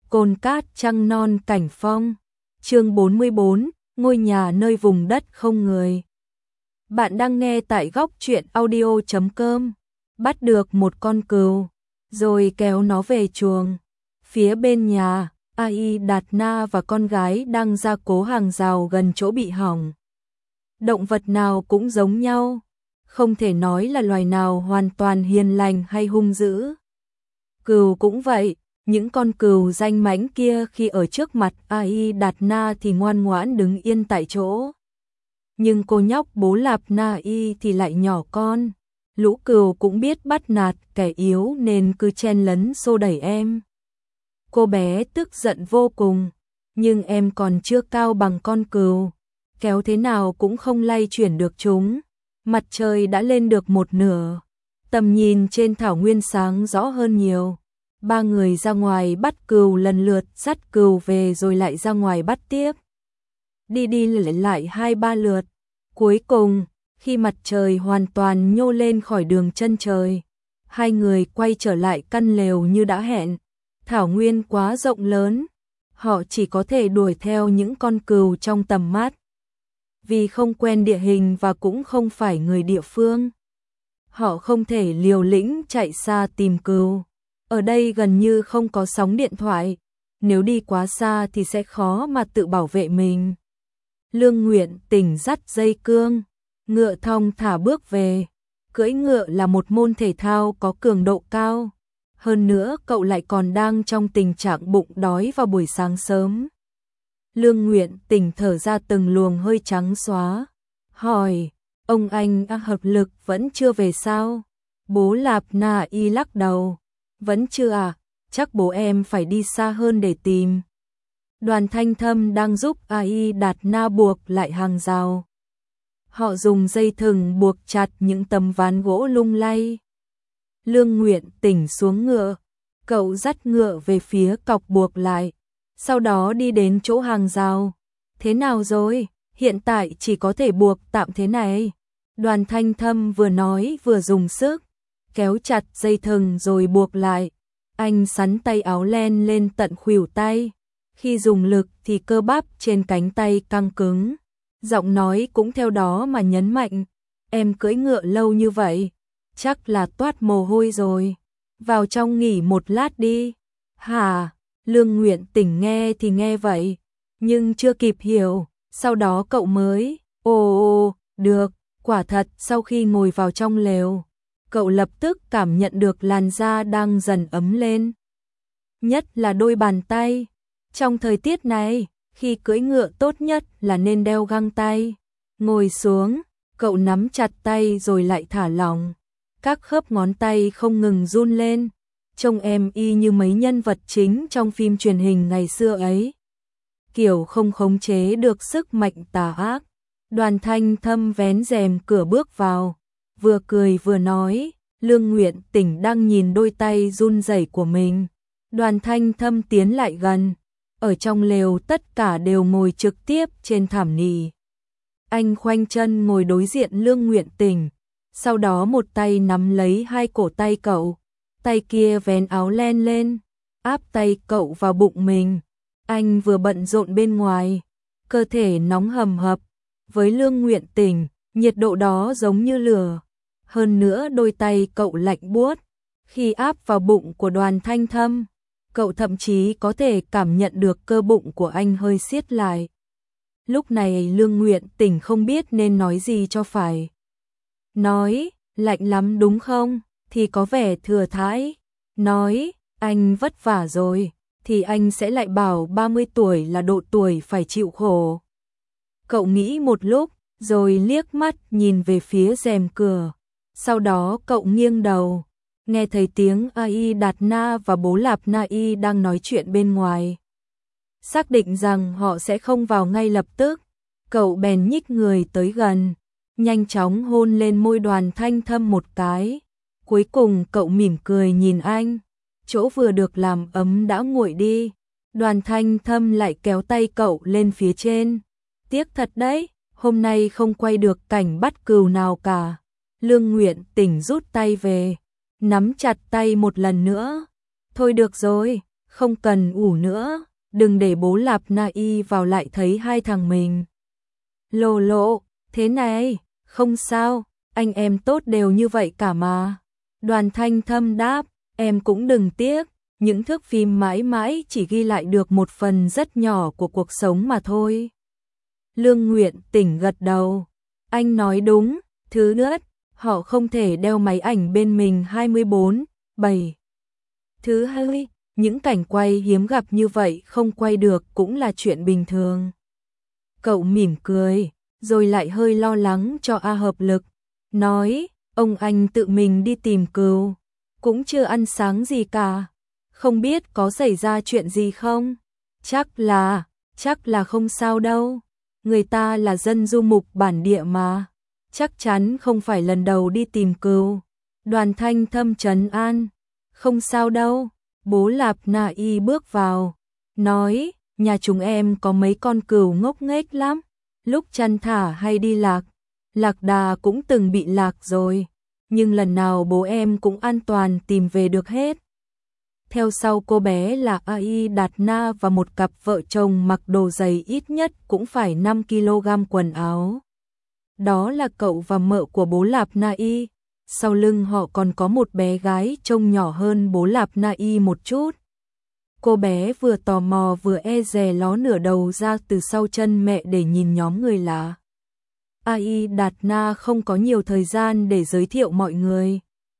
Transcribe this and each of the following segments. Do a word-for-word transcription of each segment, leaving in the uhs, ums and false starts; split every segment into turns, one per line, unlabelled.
Cồn cát trăng non cảnh phong. Chương bốn mươi bốn, ngôi nhà nơi vùng đất không người. Bạn đang nghe tại góc truyện audio chấm com. Bắt được một con cừu, rồi kéo nó về chuồng. Phía bên nhà, Ai Đạt Na và con gái đang gia cố hàng rào gần chỗ bị hỏng. Động vật nào cũng giống nhau, không thể nói là loài nào hoàn toàn hiền lành hay hung dữ. Cừu cũng vậy. Những con cừu danh mãnh kia khi ở trước mặt Ai Đạt Na thì ngoan ngoãn đứng yên tại chỗ. Nhưng cô nhóc Bố Lạp Na Y thì lại nhỏ con. Lũ cừu cũng biết bắt nạt kẻ yếu nên cứ chen lấn xô đẩy em. Cô bé tức giận vô cùng, nhưng em còn chưa cao bằng con cừu, kéo thế nào cũng không lay chuyển được chúng. Mặt trời đã lên được một nửa, tầm nhìn trên thảo nguyên sáng rõ hơn nhiều. Ba người ra ngoài bắt cừu, lần lượt dắt cừu về rồi lại ra ngoài bắt tiếp. Đi đi lại lại hai ba lượt. Cuối cùng, khi mặt trời hoàn toàn nhô lên khỏi đường chân trời, hai người quay trở lại căn lều như đã hẹn. Thảo nguyên quá rộng lớn, họ chỉ có thể đuổi theo những con cừu trong tầm mắt. Vì không quen địa hình và cũng không phải người địa phương, họ không thể liều lĩnh chạy xa tìm cừu. Ở đây gần như không có sóng điện thoại, nếu đi quá xa thì sẽ khó mà tự bảo vệ mình. Lương Nguyện Tình dắt dây cương, ngựa thong thả bước về. Cưỡi ngựa là một môn thể thao có cường độ cao, hơn nữa cậu lại còn đang trong tình trạng bụng đói vào buổi sáng sớm. Lương Nguyện Tình thở ra từng luồng hơi trắng xóa, hỏi: "Ông anh hợp lực vẫn chưa về sao?" Bố Lạp Na Y lắc đầu: "Vẫn chưa à, chắc bố em phải đi xa hơn để tìm." Đoàn Thanh Thâm đang giúp Ai Đạt Na buộc lại hàng rào. Họ dùng dây thừng buộc chặt những tấm ván gỗ lung lay. Lương Nguyện Tình xuống ngựa, cậu dắt ngựa về phía cọc buộc lại, sau đó đi đến chỗ hàng rào. "Thế nào rồi? Hiện tại chỉ có thể buộc tạm thế này." Đoàn Thanh Thâm vừa nói vừa dùng sức kéo chặt dây thừng rồi buộc lại. Anh xắn tay áo len lên tận khuỷu tay. Khi dùng lực thì cơ bắp trên cánh tay căng cứng. Giọng nói cũng theo đó mà nhấn mạnh: "Em cưỡi ngựa lâu như vậy, chắc là toát mồ hôi rồi. Vào trong nghỉ một lát đi." "Hả?" Lương Nguyện Tình nghe thì nghe vậy, nhưng chưa kịp hiểu. Sau đó cậu mới: "Ồ ồ, được." Quả thật, sau khi ngồi vào trong lều, cậu lập tức cảm nhận được làn da đang dần ấm lên. Nhất là đôi bàn tay. Trong thời tiết này, khi cưỡi ngựa tốt nhất là nên đeo găng tay. Ngồi xuống, cậu nắm chặt tay rồi lại thả lỏng. Các khớp ngón tay không ngừng run lên. Trông em y như mấy nhân vật chính trong phim truyền hình ngày xưa ấy. Kiểu không khống chế được sức mạnh tà ác. Đoàn Thanh Thâm vén rèm cửa bước vào, vừa cười vừa nói. Lương Nguyện Tình đang nhìn đôi tay run rẩy của mình. Đoàn Thanh Thâm tiến lại gần. Ở trong lều tất cả đều ngồi trực tiếp trên thảm nỉ. Anh khoanh chân ngồi đối diện Lương Nguyện Tình, sau đó một tay nắm lấy hai cổ tay cậu, tay kia vén áo len lên, áp tay cậu vào bụng mình. Anh vừa bận rộn bên ngoài, cơ thể nóng hầm hập. Với Lương Nguyện Tình, nhiệt độ đó giống như lửa. Hơn nữa đôi tay cậu lạnh buốt. Khi áp vào bụng của Đoàn Thanh Thâm, cậu thậm chí có thể cảm nhận được cơ bụng của anh hơi siết lại. Lúc này Lương Nguyện Tình không biết nên nói gì cho phải. Nói: "Lạnh lắm đúng không?" thì có vẻ thừa thãi. Nói: "Anh vất vả rồi", thì anh sẽ lại bảo ba mươi tuổi là độ tuổi phải chịu khổ. Cậu nghĩ một lúc, rồi liếc mắt nhìn về phía rèm cửa. Sau đó cậu nghiêng đầu, nghe thấy tiếng Ai Đạt Na và Bố Lạp Na Y đang nói chuyện bên ngoài. Xác định rằng họ sẽ không vào ngay lập tức, cậu bèn nhích người tới gần, nhanh chóng hôn lên môi Đoàn Thanh Thâm một cái. Cuối cùng cậu mỉm cười nhìn anh. Chỗ vừa được làm ấm đã nguội đi. Đoàn Thanh Thâm lại kéo tay cậu lên phía trên. "Tiếc thật đấy, hôm nay không quay được cảnh bắt cừu nào cả." Lương Nguyện Tình rút tay về, nắm chặt tay một lần nữa. "Thôi được rồi, không cần ủ nữa, đừng để bố Lạp Na Y vào lại thấy hai thằng mình. Lồ lộ, thế này, không sao, anh em tốt đều như vậy cả mà. Đoàn Thanh Thâm đáp, em cũng đừng tiếc, những thước phim mãi mãi chỉ ghi lại được một phần rất nhỏ của cuộc sống mà thôi. Lương Nguyện Tỉnh gật đầu, anh nói đúng, thứ nhất, họ không thể đeo máy ảnh bên mình hai mươi bốn bảy. Thứ hai, những cảnh quay hiếm gặp như vậy không quay được cũng là chuyện bình thường. Cậu mỉm cười, rồi lại hơi lo lắng cho A Hợp Lực, nói, ông anh tự mình đi tìm cừu, cũng chưa ăn sáng gì cả, không biết có xảy ra chuyện gì không? Chắc là, chắc là không sao đâu, người ta là dân du mục bản địa mà, chắc chắn không phải lần đầu đi tìm cừu. Đoàn Thanh Thâm trấn an, không sao đâu. Bố Lạp Na Y bước vào, nói, nhà chúng em có mấy con cừu ngốc nghếch lắm, lúc chăn thả hay đi lạc, lạc đà cũng từng bị lạc rồi, nhưng lần nào bố em cũng an toàn tìm về được hết. Theo sau cô bé là A Y Đạt Na và một cặp vợ chồng mặc đồ giày ít nhất cũng phải năm ki lô gam quần áo. Đó là cậu và mợ của bố Lạp Na Y. Sau lưng họ còn có một bé gái trông nhỏ hơn bố Lạp Na Y một chút. Cô bé vừa tò mò vừa e dè ló nửa đầu ra từ sau chân mẹ để nhìn nhóm người lạ. A Y Đạt Na không có nhiều thời gian để giới thiệu mọi người.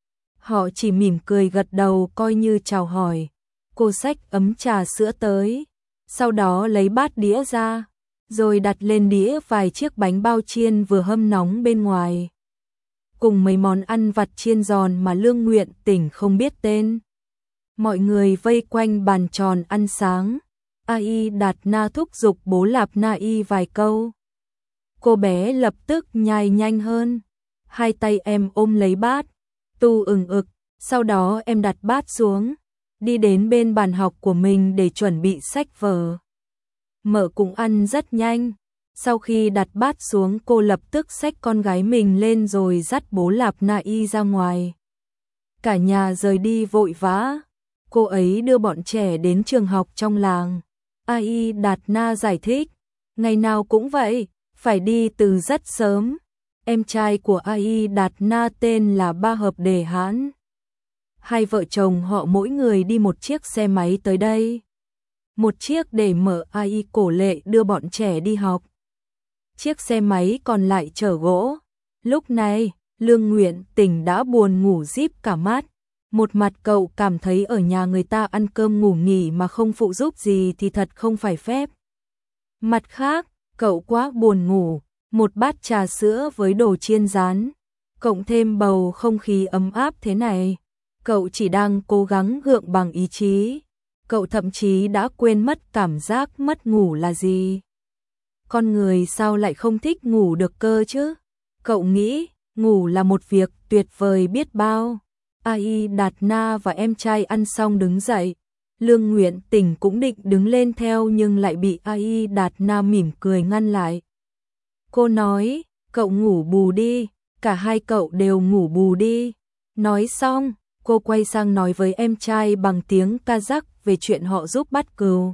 Họ chỉ mỉm cười gật đầu coi như chào hỏi. Cô xách ấm trà sữa tới, sau đó lấy bát đĩa ra, rồi đặt lên đĩa vài chiếc bánh bao chiên vừa hâm nóng bên ngoài, cùng mấy món ăn vặt chiên giòn mà Lương Nguyện Tỉnh không biết tên. Mọi người vây quanh bàn tròn ăn sáng. A Y Đạt Na thúc giục bố Lạp Na Y vài câu. Cô bé lập tức nhai nhanh hơn. Hai tay em ôm lấy bát, tu ừng ực, sau đó em đặt bát xuống, đi đến bên bàn học của mình để chuẩn bị sách vở. Mợ cũng ăn rất nhanh. Sau khi đặt bát xuống cô lập tức xách con gái mình lên rồi dắt bố Lạp Na Y ra ngoài. Cả nhà rời đi vội vã. Cô ấy đưa bọn trẻ đến trường học trong làng. A Y Đạt Na giải thích, ngày nào cũng vậy, phải đi từ rất sớm. Em trai của A Y Đạt Na tên là Ba Hợp Đề Hãn. Hai vợ chồng họ mỗi người đi một chiếc xe máy tới đây. Một chiếc để mở A Y Cổ Lệ đưa bọn trẻ đi học. Chiếc xe máy còn lại chở gỗ. Lúc này, Lương Nguyện Tỉnh đã buồn ngủ díp cả mắt. Một mặt cậu cảm thấy ở nhà người ta ăn cơm ngủ nghỉ mà không phụ giúp gì thì thật không phải phép. Mặt khác, cậu quá buồn ngủ, một bát trà sữa với đồ chiên rán, cộng thêm bầu không khí ấm áp thế này. Cậu chỉ đang cố gắng gượng bằng ý chí. Cậu thậm chí đã quên mất cảm giác mất ngủ là gì. Con người sao lại không thích ngủ được cơ chứ? Cậu nghĩ, ngủ là một việc tuyệt vời biết bao. A Y Đạt Na và em trai ăn xong đứng dậy. Lương Nguyện Tỉnh cũng định đứng lên theo nhưng lại bị A Y Đạt Na mỉm cười ngăn lại. Cô nói, cậu ngủ bù đi, cả hai cậu đều ngủ bù đi. Nói xong, cô quay sang nói với em trai bằng tiếng Kazakh về chuyện họ giúp bắt cừu.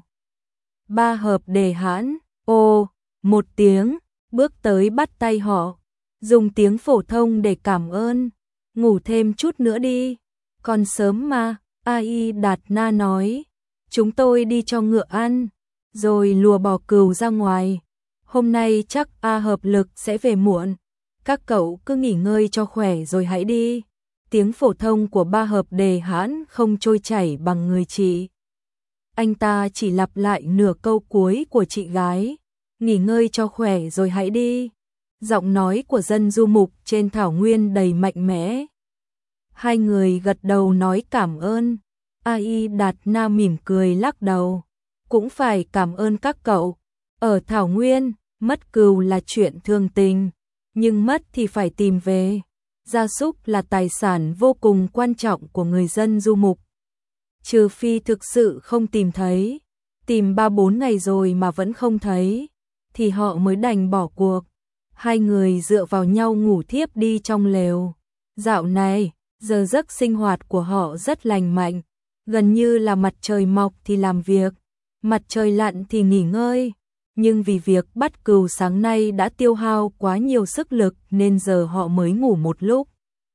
Ba Hợp Đề Hãn, ô, một tiếng, bước tới bắt tay họ, dùng tiếng phổ thông để cảm ơn. Ngủ thêm chút nữa đi, còn sớm mà. A Y Đạt Na nói, chúng tôi đi cho ngựa ăn, rồi lùa bò cừu ra ngoài. Hôm nay chắc A Hợp Lực sẽ về muộn, các cậu cứ nghỉ ngơi cho khỏe rồi hãy đi. Tiếng phổ thông của Ba Hợp Đề Hãn không trôi chảy bằng người chị. Anh ta chỉ lặp lại nửa câu cuối của chị gái, nghỉ ngơi cho khỏe rồi hãy đi. Giọng nói của dân du mục trên thảo nguyên đầy mạnh mẽ. Hai người gật đầu nói cảm ơn. A Y Đạt Na mỉm cười lắc đầu. Cũng phải cảm ơn các cậu. Ở thảo nguyên, mất cừu là chuyện thường tình, nhưng mất thì phải tìm về. Gia súc là tài sản vô cùng quan trọng của người dân du mục. Trừ phi thực sự không tìm thấy, tìm ba bốn ngày rồi mà vẫn không thấy, thì họ mới đành bỏ cuộc. Hai người dựa vào nhau ngủ thiếp đi trong lều. Dạo này, giờ giấc sinh hoạt của họ rất lành mạnh. Gần như là mặt trời mọc thì làm việc, mặt trời lặn thì nghỉ ngơi. Nhưng vì việc bắt cừu sáng nay đã tiêu hao quá nhiều sức lực nên giờ họ mới ngủ một lúc.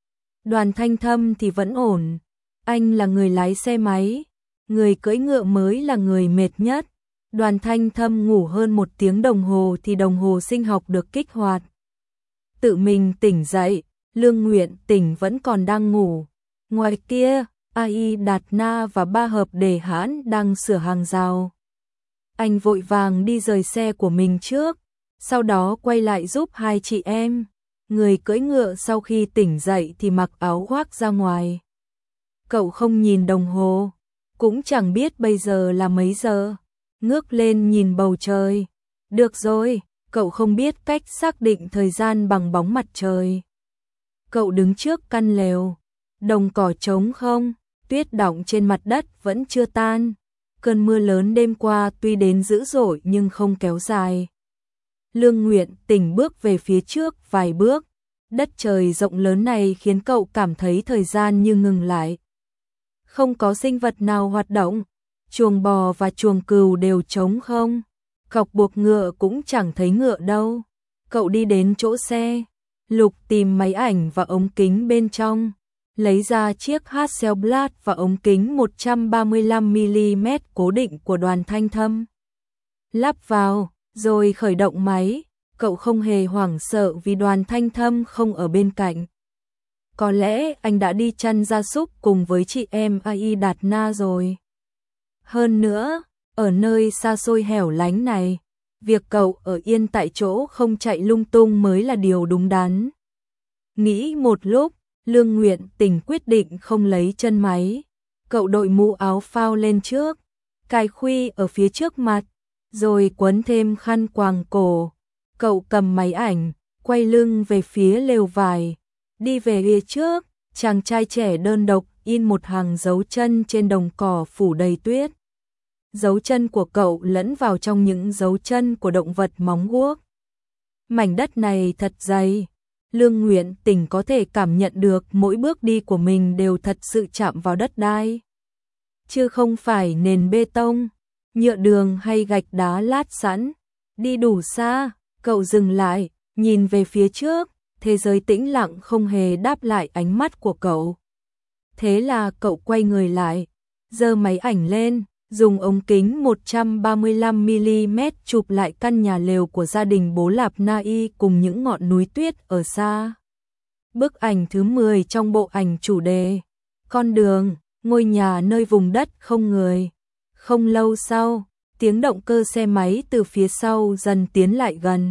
Đoàn Thanh Thâm thì vẫn ổn. Anh là người lái xe máy, người cưỡi ngựa mới là người mệt nhất. Đoàn Thanh Thâm ngủ hơn một tiếng đồng hồ thì đồng hồ sinh học được kích hoạt. Tự mình tỉnh dậy, Lương Nguyện Tỉnh vẫn còn đang ngủ. Ngoài kia, a i Đạt Na và Ba Hợp Đề Hãn đang sửa hàng rào. Anh vội vàng đi rời xe của mình trước, sau đó quay lại giúp hai chị em. Người cưỡi ngựa sau khi tỉnh dậy thì mặc áo khoác ra ngoài. Cậu không nhìn đồng hồ, cũng chẳng biết bây giờ là mấy giờ. Ngước lên nhìn bầu trời. Được rồi, cậu không biết cách xác định thời gian bằng bóng mặt trời. Cậu đứng trước căn lều, đồng cỏ trống không, tuyết đọng trên mặt đất vẫn chưa tan. Cơn mưa lớn đêm qua tuy đến dữ dội nhưng không kéo dài. Lương Nguyện Tỉnh bước về phía trước vài bước. Đất trời rộng lớn này khiến cậu cảm thấy thời gian như ngừng lại. Không có sinh vật nào hoạt động, chuồng bò và chuồng cừu đều trống không. Cọc buộc ngựa cũng chẳng thấy ngựa đâu. Cậu đi đến chỗ xe, lục tìm máy ảnh và ống kính bên trong, lấy ra chiếc Hasselblad và ống kính một trăm ba mươi lăm mi li mét cố định của Đoàn Thanh Thâm. Lắp vào, rồi khởi động máy. Cậu không hề hoảng sợ vì Đoàn Thanh Thâm không ở bên cạnh. Có lẽ anh đã đi chăn gia súc cùng với chị em a i Đạt Na rồi. Hơn nữa, ở nơi xa xôi hẻo lánh này, việc cậu ở yên tại chỗ không chạy lung tung mới là điều đúng đắn. Nghĩ một lúc, Lương Nguyện Tỉnh quyết định không lấy chân máy. Cậu đội mũ áo phao lên trước, cài khuy ở phía trước mặt, rồi quấn thêm khăn quàng cổ. Cậu cầm máy ảnh, quay lưng về phía lều vải, đi về phía trước. Chàng trai trẻ đơn độc in một hàng dấu chân trên đồng cỏ phủ đầy tuyết. Dấu chân của cậu lẫn vào trong những dấu chân của động vật móng guốc. Mảnh đất này thật dày. Lương Nguyện Tỉnh có thể cảm nhận được mỗi bước đi của mình đều thật sự chạm vào đất đai, chứ không phải nền bê tông, nhựa đường hay gạch đá lát sẵn. Đi đủ xa, cậu dừng lại, nhìn về phía trước, thế giới tĩnh lặng không hề đáp lại ánh mắt của cậu. Thế là cậu quay người lại, giơ máy ảnh lên, dùng ống kính một trăm ba mươi lăm mi li mét chụp lại căn nhà lều của gia đình bố Lạp Na Y cùng những ngọn núi tuyết ở xa. Bức ảnh thứ mười trong bộ ảnh chủ đề, con đường, ngôi nhà nơi vùng đất không người. Không lâu sau, tiếng động cơ xe máy từ phía sau dần tiến lại gần.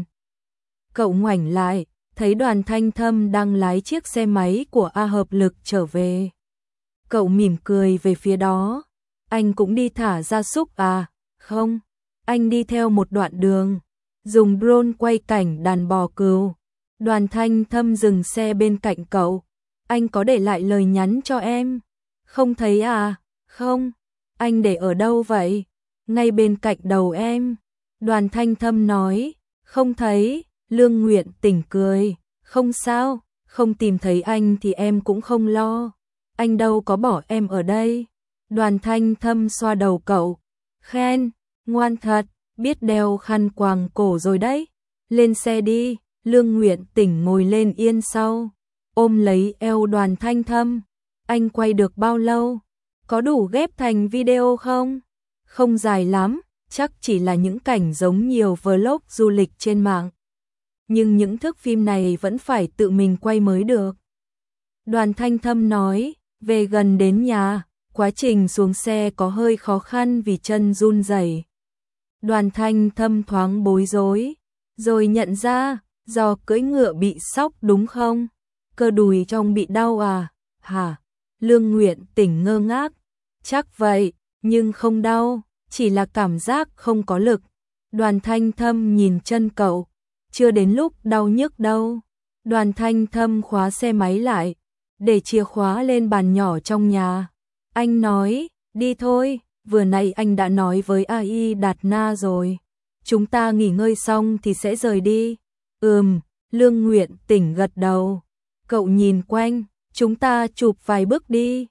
Cậu ngoảnh lại, thấy Đoàn Thanh Thâm đang lái chiếc xe máy của A Hợp Lực trở về. Cậu mỉm cười về phía đó. Anh cũng đi thả gia súc à? Không, anh đi theo một đoạn đường, dùng drone quay cảnh đàn bò cừu. Đoàn Thanh Thâm dừng xe bên cạnh cậu. Anh có để lại lời nhắn cho em? Không thấy à? Không, anh để ở đâu vậy? Ngay bên cạnh đầu em. Đoàn Thanh Thâm nói. Không thấy. Lương Nguyện Tỉnh cười. Không sao, không tìm thấy anh thì em cũng không lo. Anh đâu có bỏ em ở đây. Đoàn Thanh Thâm xoa đầu cậu. Khen, ngoan thật, biết đeo khăn quàng cổ rồi đấy. Lên xe đi. Lương Nguyện Tỉnh ngồi lên yên sau, ôm lấy eo Đoàn Thanh Thâm. Anh quay được bao lâu? Có đủ ghép thành video không? Không dài lắm, chắc chỉ là những cảnh giống nhiều vlog du lịch trên mạng. Nhưng những thước phim này vẫn phải tự mình quay mới được. Đoàn Thanh Thâm nói, về gần đến nhà, quá trình xuống xe có hơi khó khăn vì chân run rẩy. Đoàn Thanh Thâm thoáng bối rối, rồi nhận ra, do cưỡi ngựa bị sóc đúng không? Cơ đùi trong bị đau à? Hả? Lương Nguyện Tỉnh ngơ ngác. Chắc vậy, nhưng không đau, chỉ là cảm giác không có lực. Đoàn Thanh Thâm nhìn chân cậu, chưa đến lúc đau nhức đâu. Đoàn Thanh Thâm khóa xe máy lại, để chìa khóa lên bàn nhỏ trong nhà. Anh nói, đi thôi, vừa nãy anh đã nói với a i Đạt Na rồi. Chúng ta nghỉ ngơi xong thì sẽ rời đi. Ừm, Lương Nguyện Tỉnh gật đầu. Cậu nhìn quanh, chúng ta chụp vài bước đi.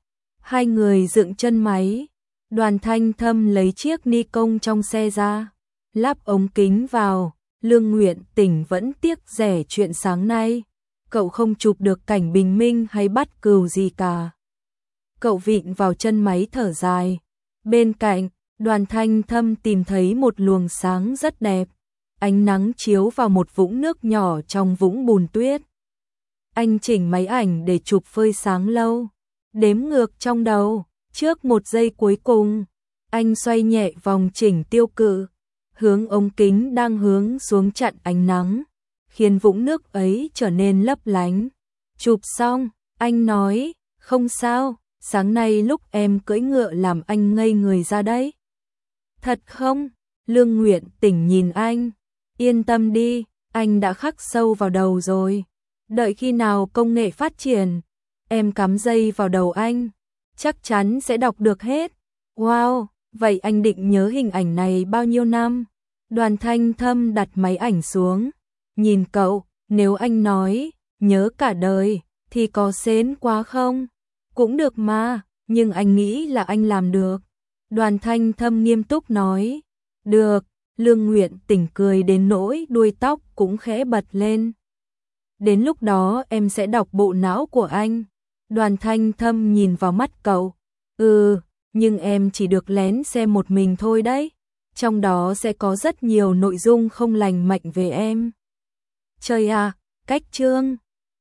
Hai người dựng chân máy, Đoàn Thanh Thâm lấy chiếc ni công trong xe ra, lắp ống kính vào. Lương Nguyện Tỉnh vẫn tiếc rẻ chuyện sáng nay, cậu không chụp được cảnh bình minh hay bắt cừu gì cả. Cậu vịn vào chân máy thở dài. Bên cạnh, Đoàn Thanh Thâm tìm thấy một luồng sáng rất đẹp. Ánh nắng chiếu vào một vũng nước nhỏ trong vũng bùn tuyết. Anh chỉnh máy ảnh để chụp phơi sáng lâu. Đếm ngược trong đầu, trước một giây cuối cùng, anh xoay nhẹ vòng chỉnh tiêu cự, hướng ống kính đang hướng xuống chặn ánh nắng, khiến vũng nước ấy trở nên lấp lánh. Chụp xong, anh nói, không sao, sáng nay lúc em cưỡi ngựa làm anh ngây người ra đấy. Thật không? Lương Nguyện Tỉnh nhìn anh. Yên tâm đi, anh đã khắc sâu vào đầu rồi. Đợi khi nào công nghệ phát triển, em cắm dây vào đầu anh, chắc chắn sẽ đọc được hết. Wow, vậy anh định nhớ hình ảnh này bao nhiêu năm? Đoàn Thanh Thâm đặt máy ảnh xuống, nhìn cậu, nếu anh nói, nhớ cả đời, thì có sến quá không? Cũng được mà, nhưng anh nghĩ là anh làm được. Đoàn Thanh Thâm nghiêm túc nói, được. Lương Nguyện Tỉnh cười đến nỗi đuôi tóc cũng khẽ bật lên. Đến lúc đó em sẽ đọc bộ não của anh. Đoàn Thanh Thâm nhìn vào mắt cậu. Ừ, nhưng em chỉ được lén xem một mình thôi đấy. Trong đó sẽ có rất nhiều nội dung không lành mạnh về em. Trời à, cách chương.